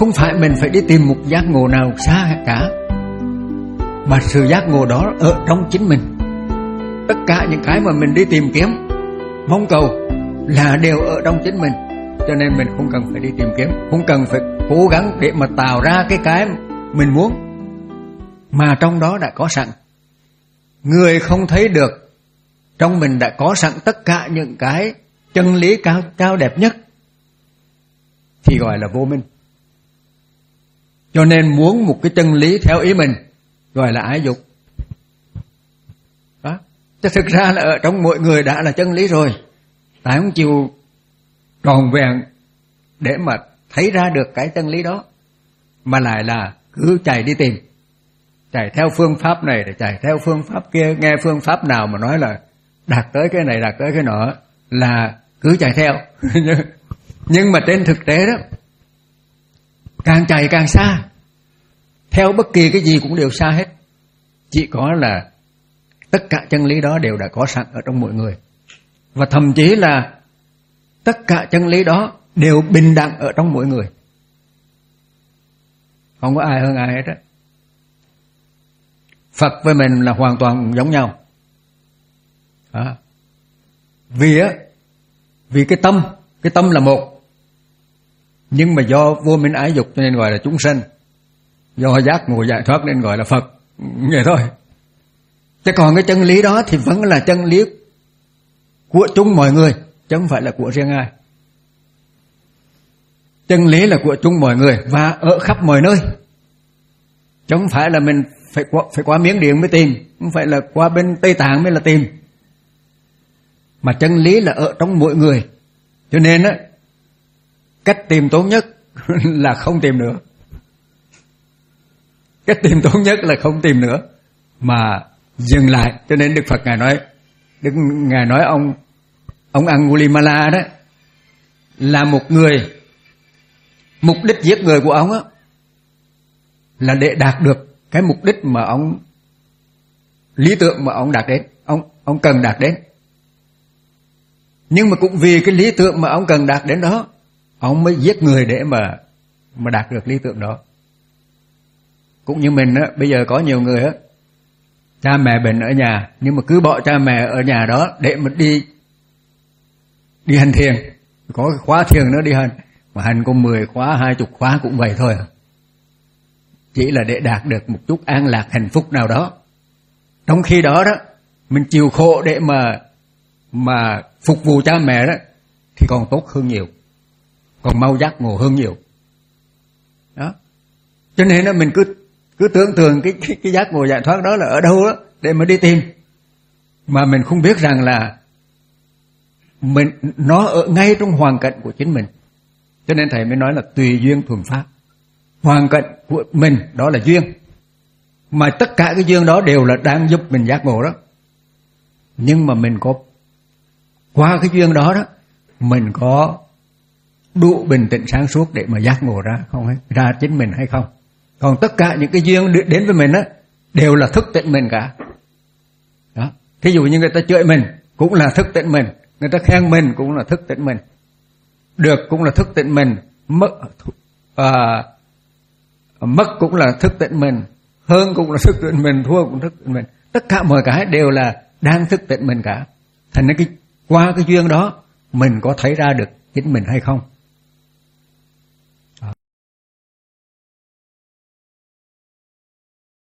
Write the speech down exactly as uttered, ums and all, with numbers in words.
không phải mình phải đi tìm một giác ngộ nào xa cả, mà sự giác ngộ đó ở trong chính mình. Tất cả những cái mà mình đi tìm kiếm, mong cầu là đều ở trong chính mình. Cho nên mình không cần phải đi tìm kiếm, không cần phải cố gắng để mà tạo ra cái cái mình muốn, mà trong đó đã có sẵn. Người không thấy được, trong mình đã có sẵn tất cả những cái chân lý cao, cao đẹp nhất thì gọi là vô minh. Cho nên muốn một cái chân lý theo ý mình gọi là ái dục. Đó. Chứ thực ra là ở trong mỗi người đã là chân lý rồi. Tại không chịu tròn vẹn để mà thấy ra được cái chân lý đó, mà lại là cứ chạy đi tìm, chạy theo phương pháp này để chạy theo phương pháp kia, nghe phương pháp nào mà nói là đạt tới cái này đạt tới cái nọ là cứ chạy theo. Nhưng mà trên thực tế đó, càng chạy càng xa, theo bất kỳ cái gì cũng đều xa hết. Chỉ có là tất cả chân lý đó đều đã có sẵn ở trong mỗi người, và thậm chí là tất cả chân lý đó đều bình đẳng ở trong mỗi người, không có ai hơn ai hết á. Phật với mình là hoàn toàn giống nhau. Đó. Vì á, vì cái tâm, cái tâm là một, nhưng mà do vô minh ái dục cho nên gọi là chúng sanh, do giác ngộ giải thoát nên gọi là Phật, vậy thôi. Chứ còn cái chân lý đó thì vẫn là chân lý của chung mọi người, chứ không phải là của riêng ai. Chân lý là của chung mọi người và ở khắp mọi nơi, chứ không phải là mình phải qua, phải qua Miến Điện mới tìm, không phải là qua bên Tây Tạng mới là tìm, mà chân lý là ở trong mỗi người. Cho nên á, cách tìm tốt nhất là không tìm nữa. Cách tìm tốt nhất là không tìm nữa, mà dừng lại. Cho nên Đức Phật Ngài nói, Đức Ngài nói ông ông Angulimala đó là một người, mục đích giết người của ông á là để đạt được cái mục đích mà ông, lý tưởng mà ông đạt đến, ông ông cần đạt đến. Nhưng mà cũng vì cái lý tưởng mà ông cần đạt đến đó, ông mới giết người để mà mà đạt được lý tưởng đó. Cũng như mình á, bây giờ có nhiều người á, cha mẹ bệnh ở nhà, nhưng mà cứ bỏ cha mẹ ở nhà đó để mà đi đi hành thiền, có cái khóa thiền nữa đi hành, mà hành có mười khóa, hai chục khóa cũng vậy thôi, chỉ là để đạt được một chút an lạc hạnh phúc nào đó. Trong khi đó đó, mình chịu khổ để mà mà phục vụ cha mẹ đó thì còn tốt hơn nhiều, còn mau giác ngộ hơn nhiều. Đó. Cho nên là mình cứ cứ tưởng tượng cái, cái cái giác ngộ giải thoát đó là ở đâu đó để mà đi tìm, mà mình không biết rằng là mình nó ở ngay trong hoàn cảnh của chính mình. Cho nên thầy mới nói là tùy duyên thuần pháp. Hoàn cảnh của mình đó là duyên, mà tất cả cái duyên đó đều là đang giúp mình giác ngộ đó. Nhưng mà mình có qua cái duyên đó đó, mình có đủ bình tĩnh sáng suốt để mà giác ngộ ra không hay, ra chính mình hay không. Còn tất cả những cái duyên đến với mình á đều là thức tỉnh mình cả. Đó. Thí dụ như người ta chửi mình cũng là thức tỉnh mình, người ta khen mình cũng là thức tỉnh mình, được cũng là thức tỉnh mình, mất à, mất cũng là thức tỉnh mình, hơn cũng là thức tỉnh mình, thua cũng thức tỉnh mình. Tất cả mọi cái đều là đang thức tỉnh mình cả. Thành ra cái qua cái duyên đó mình có thấy ra được chính mình hay không.